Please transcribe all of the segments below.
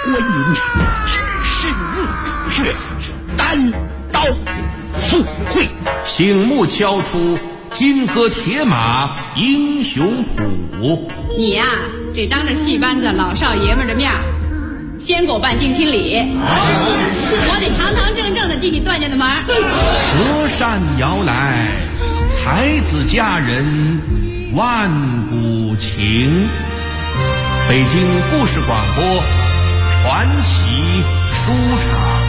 观音，深入骨血，单刀赴会。 醒目敲出金戈铁马英雄谱。 你呀，这当着戏班子老少爷们的面，先给我办定亲礼，我得堂堂正正的进你段家的门。 隔山遥来，才子佳人万古情。北京故事广播传奇书场。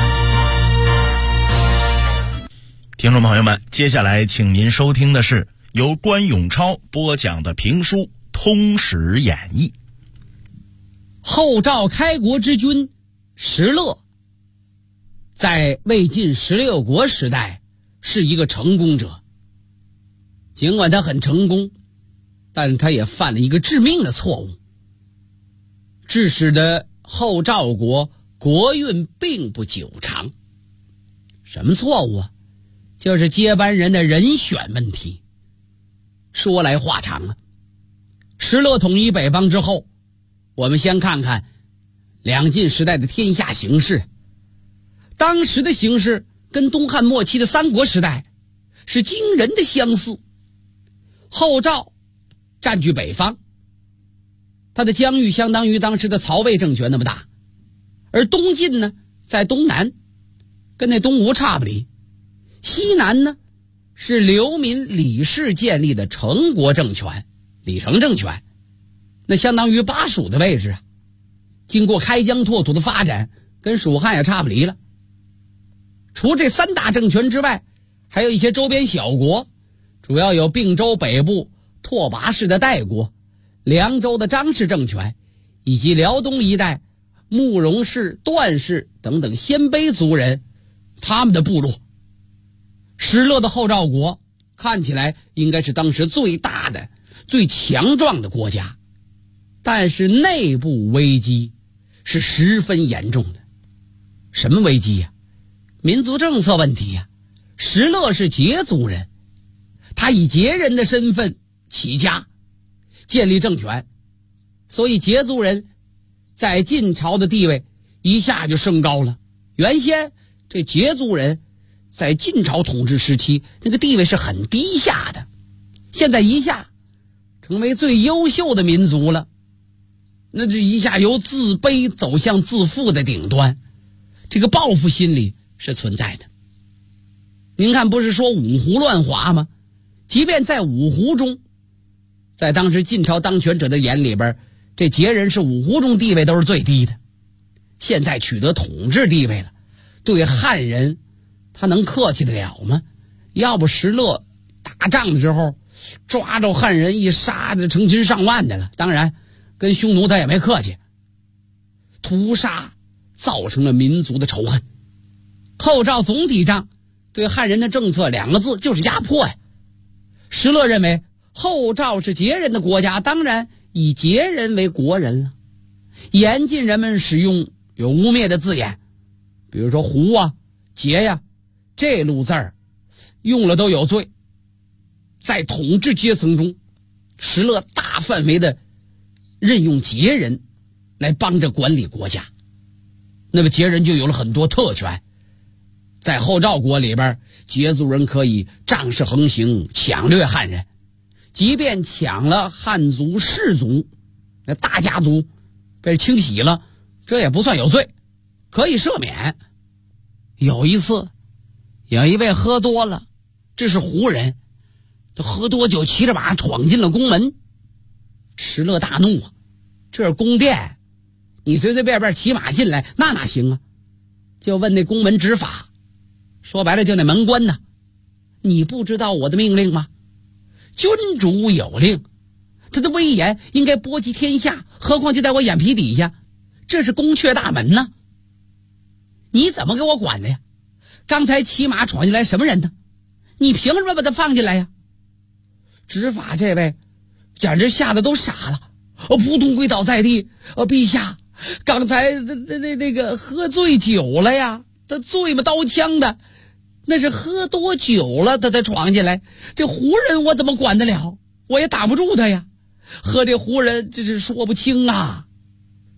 听众朋友们，接下来请您收听的是由关永超播讲的评书《通史演义》。 后赵开国之君石勒在魏晋16国时代是一个成功者，尽管他很成功，但他也犯了一个致命的错误，致使得后赵国国运并不久长。什么错误啊？就是接班人的人选问题。说来话长啊，石勒统一北方之后，我们先看看两晋时代的天下形势。当时的形势跟东汉末期的三国时代是惊人的相似。后赵占据北方，它的疆域相当于当时的曹魏政权那么大，而东晋呢在东南，跟那东吴差不离。西南呢是流民李氏建立的成国政权，李成政权，那相当于巴蜀的位置啊。经过开疆拓土的发展，跟蜀汉也差不离了。除这三大政权之外，还有一些周边小国，主要有并州北部拓跋氏的代国、凉州的张氏政权，以及辽东一带慕容氏、段氏等等鲜卑族人他们的部落。石勒的后赵国看起来应该是当时最大的、最强壮的国家，但是内部危机是十分严重的。什么危机呀？民族政策问题呀。石勒是羯族人，他以羯人的身份起家建立政权，所以羯族人在晋朝的地位一下就升高了。原先这羯族人在晋朝统治时期那个地位是很低下的，现在一下成为最优秀的民族了，那这一下由自卑走向自负的顶端，这个报复心理是存在的。您看，不是说五胡乱华吗？即便在五胡中，在当时晋朝当权者的眼里边，这羯人是五胡中地位都是最低的。现在取得统治地位了，对汉人他能客气得了吗？要不石勒打仗的时候抓着汉人一杀的成群上万的了，当然跟匈奴他也没客气，屠杀造成了民族的仇恨。后赵总体上对汉人的政策两个字就是压迫呀。石勒认为后赵是羯人的国家，当然以羯人为国人了，严禁人们使用有污蔑的字眼，比如说胡啊、羯呀，这路字儿用了都有罪。在统治阶层中，石勒大范围的任用羯人来帮着管理国家，那么羯人就有了很多特权。在后赵国里边，羯族人可以仗势横行，抢掠汉人，即便抢了汉族氏族，那大家族被清洗了，这也不算有罪，可以赦免。有一次有一位喝多了，这是胡人，他喝多酒骑着马闯进了宫门。石勒大怒啊，这是宫殿，你随随便便骑马进来那哪行啊？就问那宫门执法，说白了就那门官呢，你不知道我的命令吗？君主有令，他的威严应该波及天下，何况就在我眼皮底下，这是宫阙大门呢，你怎么给我管的呀？刚才骑马闯进来什么人呢？你凭什么把他放进来呀？执法这位简直吓得都傻了，扑通跪倒在地，陛下，刚才那个喝醉酒了呀，他醉嘛刀枪的，那是喝多酒了他才闯进来，这胡人我怎么管得了？我也打不住他呀，和这胡人这是说不清啊。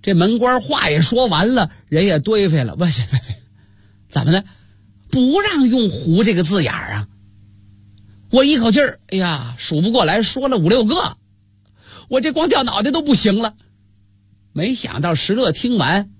这门官话也说完了，人也堆废了，不是怎么的？不让用胡这个字眼啊！我一口气儿，哎呀，数不过来，说了5、6个，我这光掉脑袋都不行了。没想到石勒听完，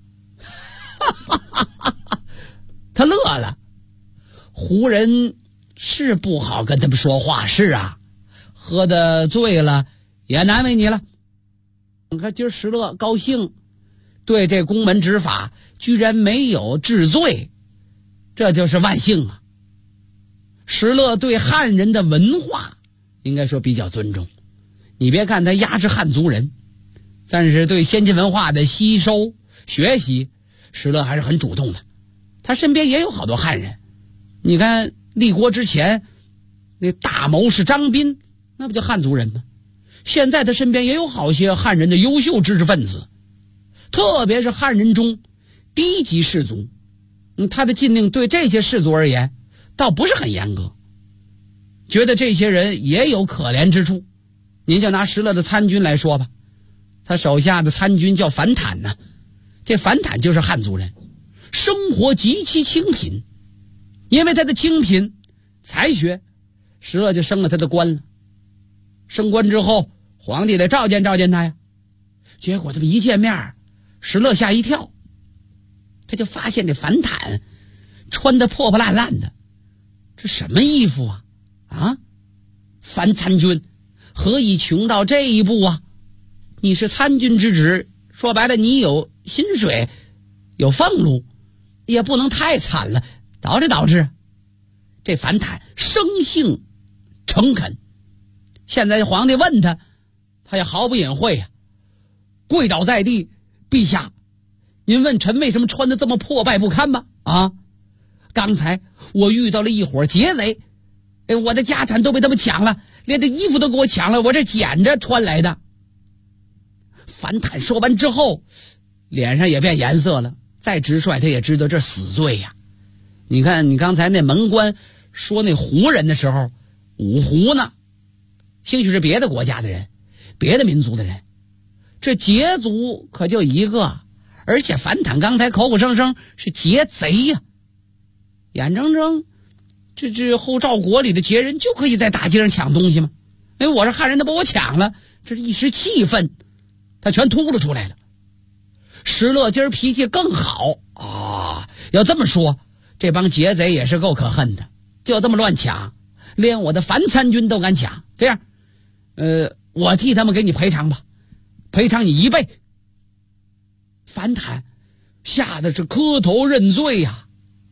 他乐了。胡人是不好跟他们说话，是啊，喝得醉了也难为你了。你看今儿石勒高兴，对这宫门执法居然没有治罪，这就是万幸啊。石勒对汉人的文化应该说比较尊重，你别看他压制汉族人，但是对先进文化的吸收学习，石勒还是很主动的。他身边也有好多汉人，你看立国之前那大谋士张彬，那不就汉族人吗？现在他身边也有好些汉人的优秀知识分子，特别是汉人中低级士族，他的禁令对这些士族而言倒不是很严格，觉得这些人也有可怜之处。您就拿石勒的参军来说吧，他手下的参军叫樊坦呢，这樊坦就是汉族人，生活极其清贫，因为他的清贫才学，石勒就升了他的官了。升官之后，皇帝得召见召见他呀。结果他们一见面，石勒吓一跳，他就发现这樊坦穿得破破烂烂的，这什么衣服啊？啊，樊参军何以穷到这一步啊？你是参军之职，说白了你有薪水有俸禄，也不能太惨了，导致这樊坦生性诚恳。现在皇帝问他，他也毫不隐晦呀，跪倒在地，陛下，您问臣为什么穿得这么破败不堪吗？啊，刚才我遇到了一伙劫贼，我的家产都被他们抢了，连这衣服都给我抢了，我这捡着穿来的。樊坦说完之后，脸上也变颜色了，再直率他也知道这死罪呀。你看你刚才那门官说那胡人的时候，五胡呢，兴许是别的国家的人，别的民族的人，这劫族可就一个，而且樊坦刚才口口声声是劫贼呀，眼睁睁这后赵国里的劫人就可以在大街上抢东西吗？我是汉人，他把我抢了，这是一时气愤，他全吐了出来了。石勒今儿脾气更好啊，要这么说，这帮劫贼也是够可恨的，就这么乱抢，连我的樊参军都敢抢。这样我替他们给你赔偿吧，赔偿你1倍。樊坦吓得是磕头认罪呀。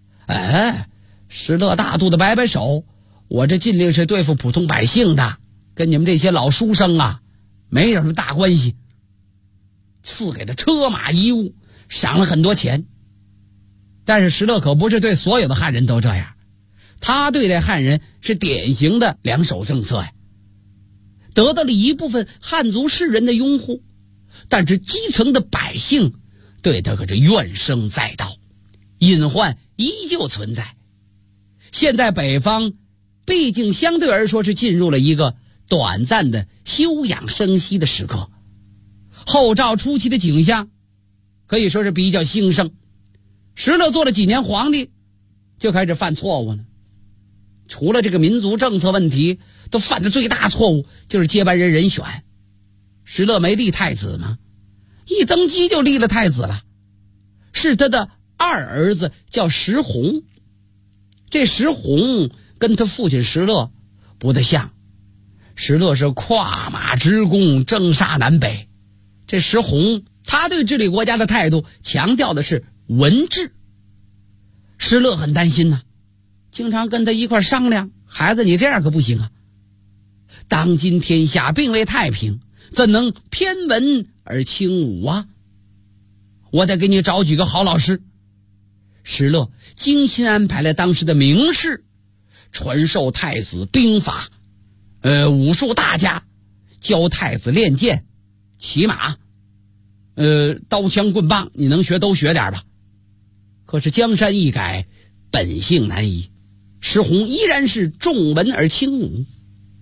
石勒大度的摆摆手，我这禁令是对付普通百姓的，跟你们这些老书生啊没有什么大关系。赐给他车马衣物，赏了很多钱。但是石勒可不是对所有的汉人都这样，他对待汉人是典型的两手政策呀，得到了一部分汉族士人的拥护，但是基层的百姓对他可是怨声载道，隐患依旧存在。现在北方毕竟相对而说是进入了一个短暂的休养生息的时刻，后赵初期的景象可以说是比较兴盛。石勒做了几年皇帝就开始犯错误了，除了这个民族政策问题，都犯的最大错误就是接班人人选。石勒没立太子吗？一登基就立了太子了，是他的二儿子叫石弘。这石弘跟他父亲石勒不太像，石勒是跨马直攻，征杀南北，这石弘他对治理国家的态度强调的是文治。石勒很担心呐，经常跟他一块商量，孩子你这样可不行啊，当今天下并未太平，怎能偏文而轻武啊？我得给你找几个好老师。石勒精心安排了当时的名士，传授太子兵法，武术大家，教太子练剑、骑马，刀枪棍棒你能学都学点吧。可是江山易改，本性难移，石弘依然是重文而轻武。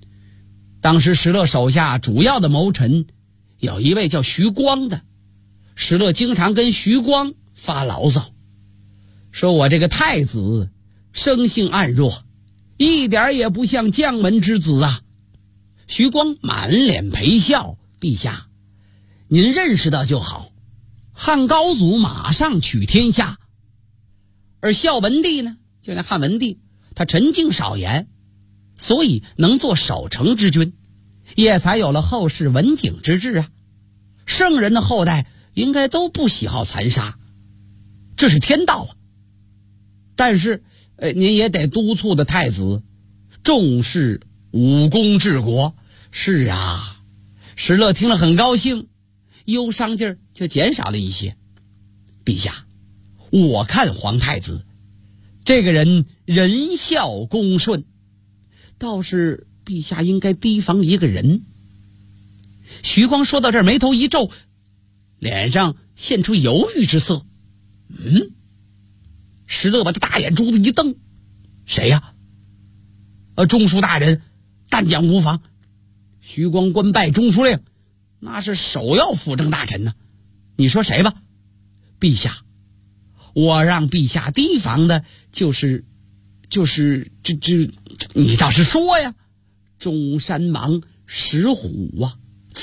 当时石勒手下主要的谋臣有一位叫徐光的， 石勒经常跟徐光发牢骚，说我这个太子生性暗弱，一点也不像将门之子啊。徐光满脸陪笑，陛下，您认识到就好，汉高祖马上取天下。而孝文帝呢，就那汉文帝，他沉静少言，所以能做守成之君，也才有了后世文景之治啊。圣人的后代应该都不喜好残杀，这是天道啊。但是您也得督促的太子重视武功治国。是啊，石勒听了很高兴，忧伤劲儿就减少了一些。陛下，我看皇太子这个人仁孝恭顺，倒是陛下应该提防一个人。徐光说到这儿，眉头一皱，脸上现出犹豫之色。石勒把他大眼珠子一瞪，谁呀？中书大人，但讲无妨。徐光官拜中书令，那是首要辅政大臣呢。你说谁吧？陛下，我让陛下提防的就是你倒是说呀。中山王石虎啊。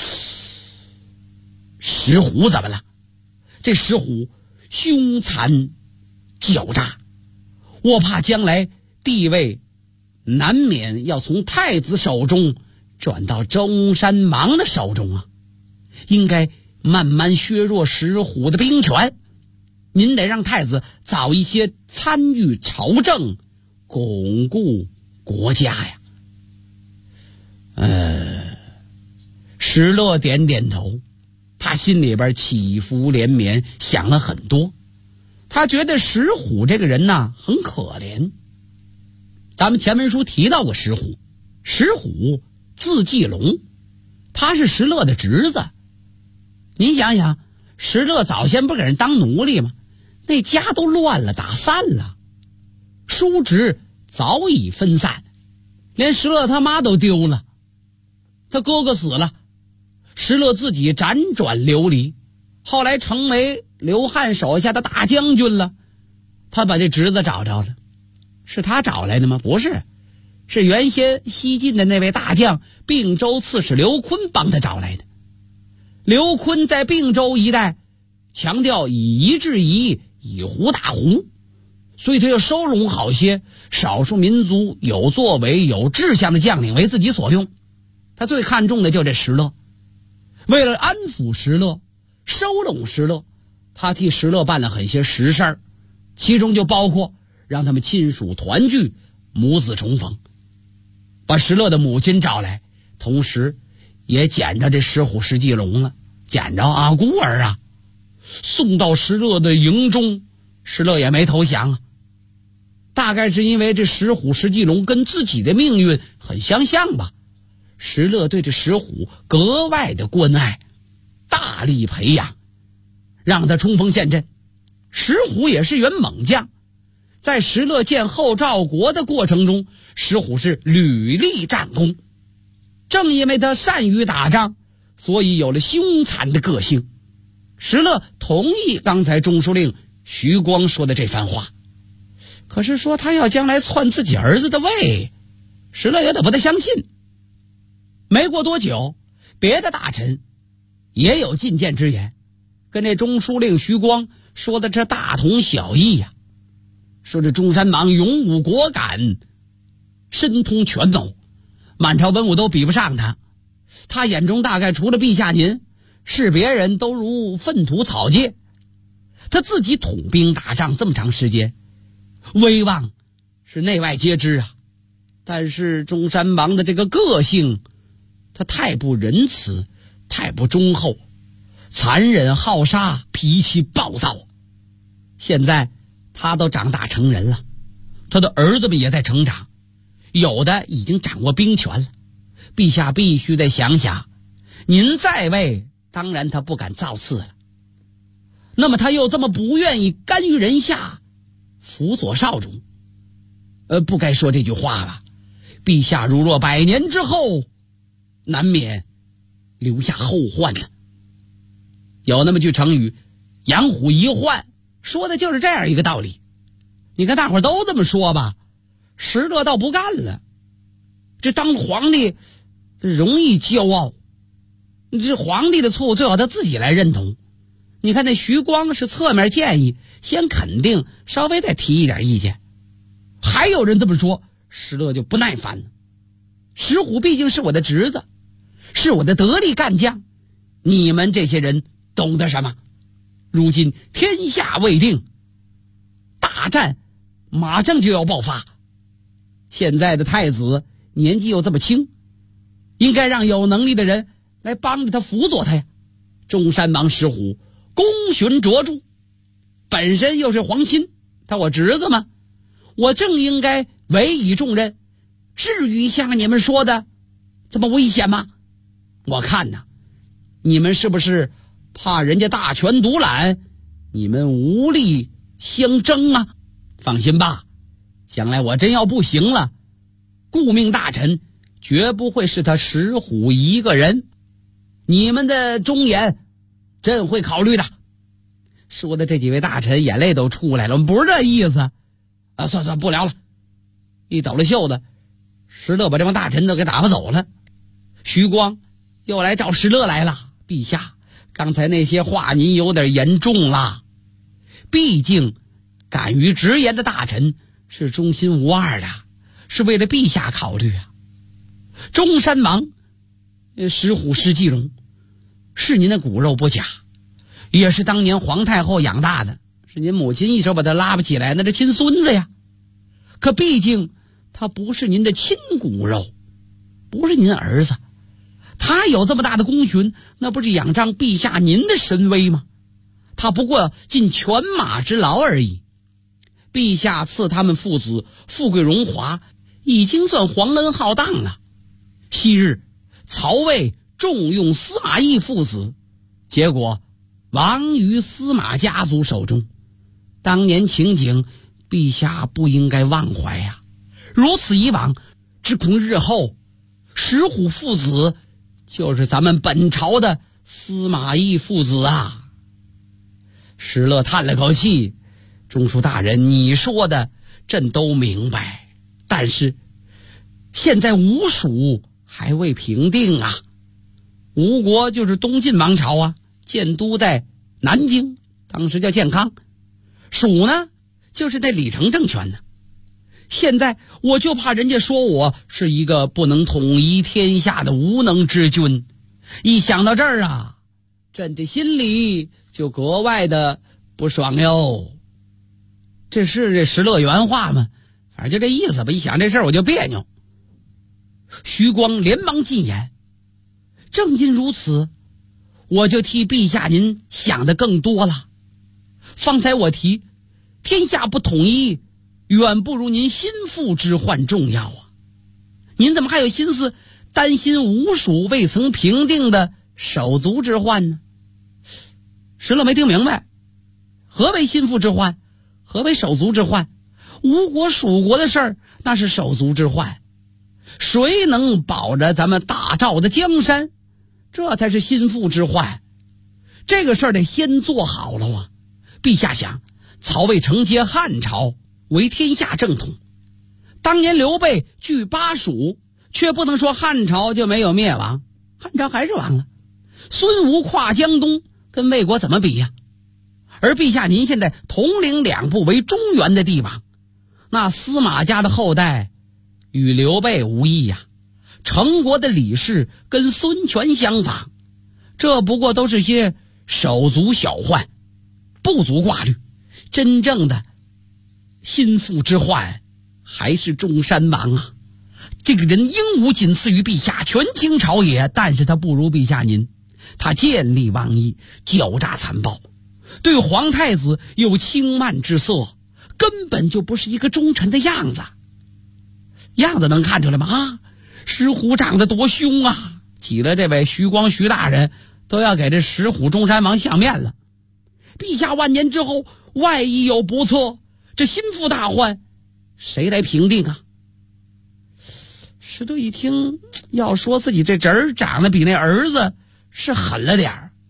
石虎怎么了？这石虎凶残狡诈，我怕将来地位难免要从太子手中转到中山王的手中啊，应该慢慢削弱石虎的兵权。您得让太子早一些参与朝政，巩固国家呀。石勒点点头，他心里边起伏连绵，想了很多。他觉得石虎这个人呐很可怜。咱们前文书提到过石虎，石虎字季龙，他是石勒的侄子。您想想，石勒早先不给人当奴隶吗？那家都乱了，打散了，叔侄早已分散，连石勒他妈都丢了，他哥哥死了，石勒自己辗转流离，后来成为刘汉手下的大将军了。他把这侄子找着了，是他找来的吗？不是，是原先西晋的那位大将并州刺史刘琨帮他找来的。刘琨在并州一带强调以夷制夷，以胡打胡，所以他要收拢好些少数民族有作为有志向的将领为自己所用。他最看重的就这石勒，为了安抚石勒，收拢石勒，他替石勒办了很些实事儿，其中就包括让他们亲属团聚，母子重逢，把石勒的母亲找来，同时也捡着这石虎石季龙了，捡着啊，孤儿啊，送到石勒的营中。石勒也没投降啊，大概是因为这石虎石季龙跟自己的命运很相像吧。石勒对这石虎格外的关爱，大力培养，让他冲锋陷阵。石虎也是员猛将，在石勒建后赵国的过程中，石虎是屡立战功。正因为他善于打仗，所以有了凶残的个性。石勒同意刚才中书令徐光说的这番话，可是说他要将来篡自己儿子的位，石勒有点不太相信。没过多久，别的大臣也有进谏之言，跟这中书令徐光说的这大同小异呀。说这中山王勇武果敢，深通权谋，满朝文武都比不上他。他眼中大概除了陛下您，是别人都如粪土草芥。他自己统兵打仗这么长时间，威望是内外皆知啊。但是中山王的这个个性，他太不仁慈，太不忠厚，残忍好杀，脾气暴躁。现在他都长大成人了，他的儿子们也在成长，有的已经掌握兵权了。陛下必须得想想，您在位，当然他不敢造次了，那么他又这么不愿意干预人下，辅佐少主，不该说这句话了。陛下如若100年之后，难免留下后患了。有那么句成语， 养虎一患，说的就是这样一个道理。你看大伙都这么说吧，石勒倒不干了。这当皇帝容易骄傲，这皇帝的错误最好他自己来认同。你看那徐光是侧面建议，先肯定，稍微再提一点意见。还有人这么说，石勒就不耐烦了。石虎毕竟是我的侄子，是我的得力干将，你们这些人懂得什么？如今天下未定，大战马上就要爆发。现在的太子年纪又这么轻，应该让有能力的人来帮着他辅佐他呀。中山王石虎功勋卓著，本身又是皇亲，他我侄子嘛，我正应该委以重任，至于像你们说的这么危险吗？我看呐，你们是不是怕人家大权独揽，你们无力相争啊？放心吧，将来我真要不行了，顾命大臣绝不会是他石虎一个人，你们的忠言朕会考虑的。说的这几位大臣眼泪都出来了，我们不是这意思啊！算不聊了。一抖了袖子，石勒把这帮大臣都给打发走了。徐光又来找石勒来了，陛下，刚才那些话您有点严重了。毕竟敢于直言的大臣是忠心无二的，是为了陛下考虑啊。中山王石虎石继荣是您的骨肉不假，也是当年皇太后养大的，是您母亲一手把他拉不起来，那是亲孙子呀。可毕竟他不是您的亲骨肉，不是您儿子，他有这么大的功勋，那不是仰仗陛下您的神威吗？他不过尽犬马之劳而已。陛下赐他们父子富贵荣华，已经算皇恩浩荡了。昔日曹魏重用司马懿父子，结果亡于司马家族手中。当年情景，陛下不应该忘怀呀。如此以往，只恐日后石虎父子就是咱们本朝的司马懿父子啊。石勒叹了口气，中书大人，你说的朕都明白，但是现在吴蜀还未平定啊。吴国就是东晋王朝啊，建都在南京，当时叫建康。蜀呢就是那李成政权呢。现在我就怕人家说我是一个不能统一天下的无能之君。一想到这儿啊，朕这心里就格外的不爽哟。这是这石勒原话吗？反正就这意思吧。一想这事儿我就别扭。徐光连忙进言，正因如此，我就替陛下您想的更多了。方才我提天下不统一，远不如您心腹之患重要啊。您怎么还有心思担心吴蜀未曾平定的手足之患呢？石勒没听明白，何为心腹之患，何为手足之患？吴国蜀国的事儿那是手足之患，谁能保着咱们大赵的江山，这才是心腹之患。这个事儿得先做好了啊。陛下想，曹魏承接汉朝为天下正统，当年刘备据巴蜀，却不能说汉朝就没有灭亡，汉朝还是亡了。孙吴跨江东，跟魏国怎么比呀？而陛下您现在统领两部为中原的地方，那司马家的后代与刘备无异呀。成国的李氏跟孙权相仿，这不过都是些手足小患，不足挂虑。真正的心腹之患还是中山王啊。这个人英武仅次于陛下，权倾朝野，但是他不如陛下您。他见利忘义，狡诈残暴，对皇太子有轻慢之色，根本就不是一个忠臣的样子。样子能看出来吗？啊，石虎长得多凶啊！起了这位徐光徐大人都要给这石虎中山王相面了。陛下万年之后万一有不测，这心腹大患谁来平定啊？石头一听，要说自己这侄儿长得比那儿子是狠了点儿，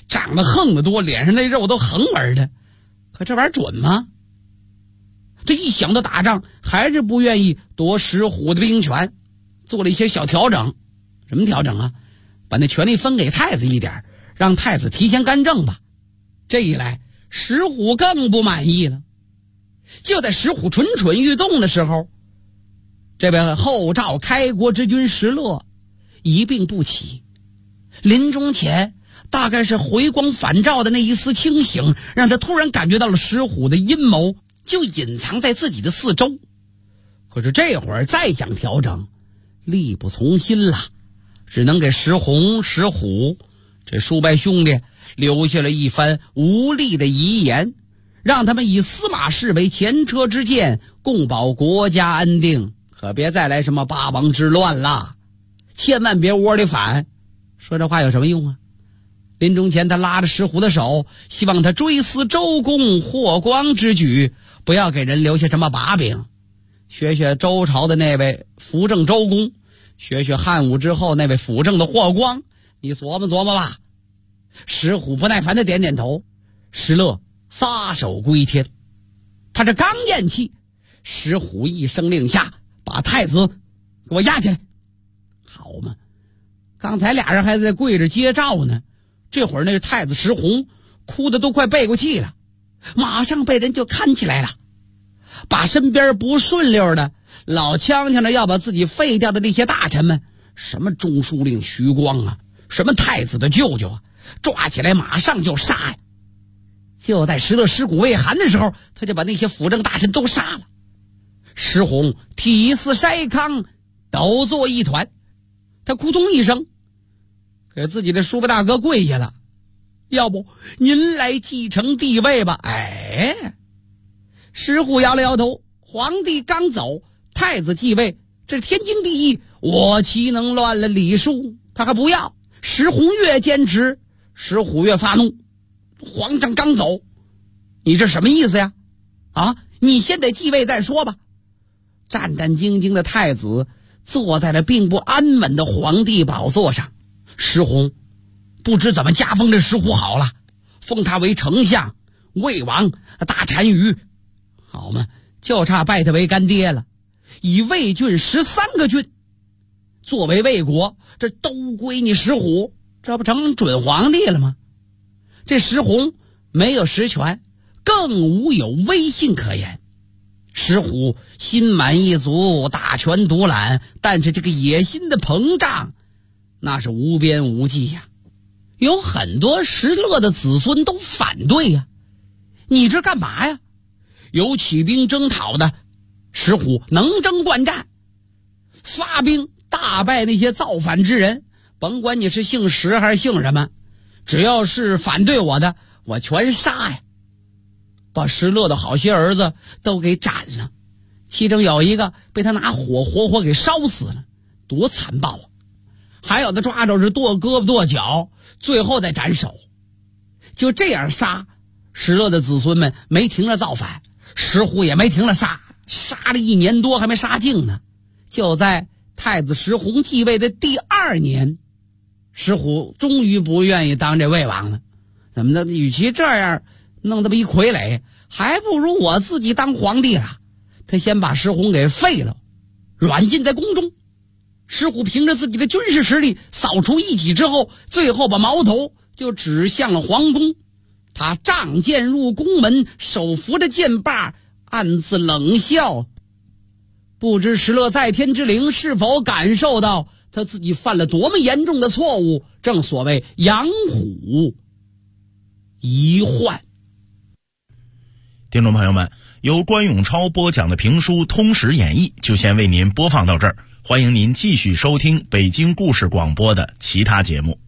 长得横得多，脸上那肉都横纹的。可这玩意儿准吗？这一想到打仗，还是不愿意夺石虎的兵权，做了一些小调整。什么调整啊？把那权力分给太子一点，让太子提前干政吧。这一来，石虎更不满意了。就在石虎蠢蠢欲动的时候，这位后赵开国之君石勒一病不起，临终前大概是回光返照的那一丝清醒，让他突然感觉到了石虎的阴谋就隐藏在自己的四周。可是这会儿再想调整，力不从心了，只能给石弘、石虎这叔伯兄弟留下了一番无力的遗言，让他们以司马氏为前车之鉴，共保国家安定，可别再来什么八王之乱了，千万别窝里反。说这话有什么用啊？临终前他拉着石虎的手，希望他追思周公霍光之举，不要给人留下什么把柄，学学周朝的那位辅政周公，学学汉武之后那位辅政的霍光，你琢磨琢磨吧。石虎不耐烦的点点头，石勒撒手归天。他这刚咽气，石虎一声令下，把太子给我押起来。好嘛，刚才俩人还在跪着接诏呢，这会儿那个太子石弘哭得都快背过气了，马上被人就看起来了，把身边不顺溜的老呛呛着要把自己废掉的那些大臣们，什么中书令徐光啊，什么太子的舅舅啊，抓起来马上就杀呀。就在石勒尸骨未寒的时候，他就把那些辅政大臣都杀了。石弘体似筛糠，抖作一团，他扑通一声给自己的叔伯大哥跪下了，要不您来继承帝位吧。哎，石虎摇了摇头，皇帝刚走，太子继位，这是天经地义，我岂能乱了礼数？他还不要。石弘越坚持，石虎越发怒。皇上刚走，你这什么意思呀？啊，你先得继位再说吧。战战兢兢的太子坐在了并不安稳的皇帝宝座上，石弘不知怎么加封这石虎好了，封他为丞相、魏王、大单于，好嘛，就差拜他为干爹了。以魏郡13个郡作为魏国，这都归你石虎，这不成准皇帝了吗？这石弘没有实权，更无有威信可言。石虎心满意足，大权独揽，但是这个野心的膨胀那是无边无际呀。有很多石勒的子孙都反对呀，你这干嘛呀？有起兵征讨的，石虎能征惯战，发兵大败那些造反之人，甭管你是姓石还是姓什么，只要是反对我的，我全杀呀。把石勒的好些儿子都给斩了，其中有一个被他拿火活活给烧死了，多残暴啊！还有的抓着是剁胳膊剁脚，最后再斩首。就这样杀，石勒的子孙们没停着造反，石虎也没停了杀，杀了1年多还没杀尽呢。就在太子石弘继位的第2年，石虎终于不愿意当这魏王了。怎么的？与其这样弄这么一傀儡，还不如我自己当皇帝了。他先把石弘给废了，软禁在宫中。石虎凭着自己的军事实力扫除异己之后，最后把矛头就指向了皇宫。他仗剑入宫门，手扶着剑把，暗自冷笑。不知石勒在天之灵是否感受到他自己犯了多么严重的错误？正所谓养虎遗患。 听众朋友们，由关永超播讲的评书《通史演义》就先为您播放到这儿，欢迎您继续收听北京故事广播的其他节目。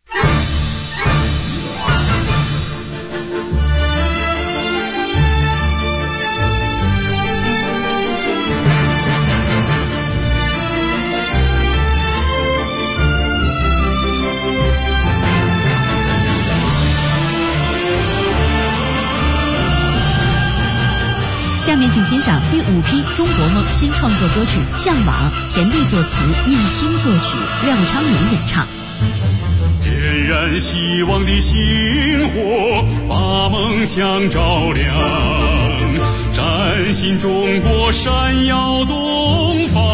下面请欣赏第5批中国梦新创作歌曲《向往》，田地作词，应钦作曲，廖昌永演唱。 点燃希望的星火，把梦想照亮，崭新中国闪耀东方。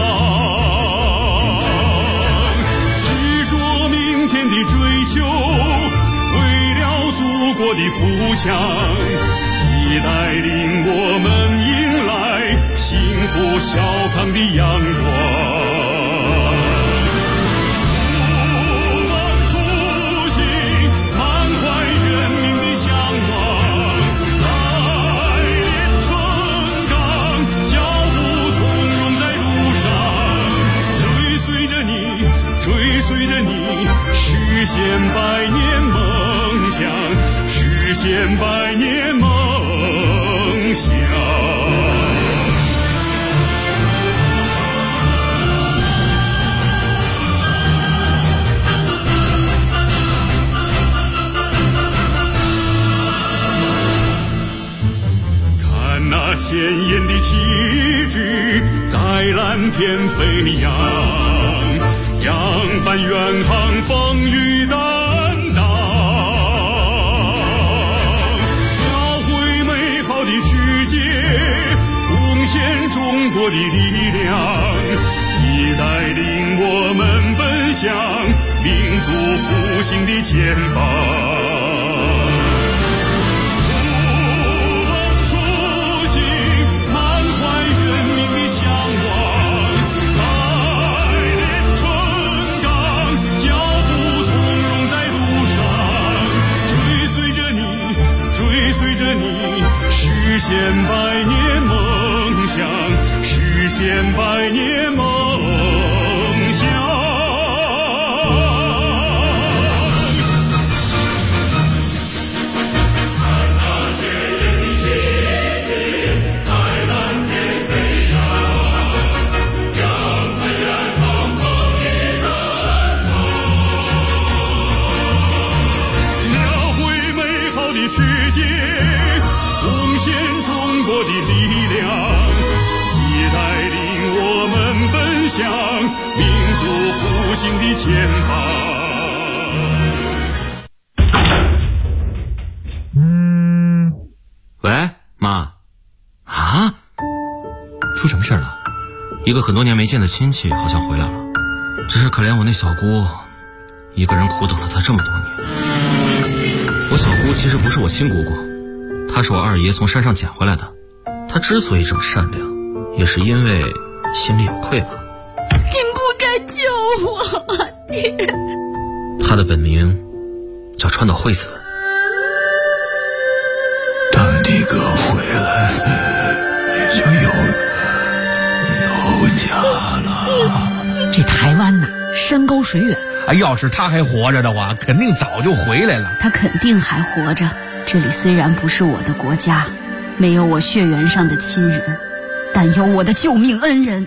执着明天的追求，为了祖国的富强，已带领我们迎来幸福小康的阳光。实现百年梦想，实现百年梦想。看那鲜艳的旗帜在蓝天飞扬，扬帆远航，风雨担当，描绘美好的世界，贡献中国的力量，已带领我们奔向民族复兴的前方。实现百年梦想，实现百年梦想。看那鲜艳的旗帜在蓝天飞扬，扬帆远航，风雨担当，描绘美好的世界，贡献中国的力量，已带领我们奔向民族复兴的前方。 喂，妈。啊？出什么事了？一个很多年没见的亲戚好像回来了，只是可怜我那小姑，一个人苦等了她这么多年。我小姑其实不是我亲姑姑，她是我二爷从山上捡回来的。她之所以这么善良，也是因为心里有愧吧。 你不该救我啊，爹！ 她的本名叫川岛惠子。 等你哥回来，你就有家了。 这台湾呐，山高水远。 要是他还活着的话，肯定早就回来了。 他肯定还活着。这里虽然不是我的国家，没有我血缘上的亲人，但有我的救命恩人。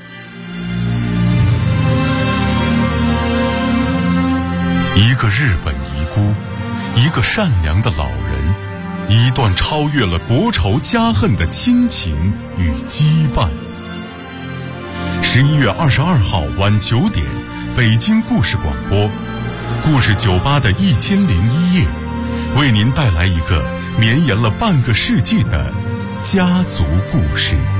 一个日本遗孤，一个善良的老人，一段超越了国仇家恨的亲情与羁绊。11月22号晚9点，北京故事广播，故事酒吧的1001夜，为您带来一个绵延了半个世纪的家族故事。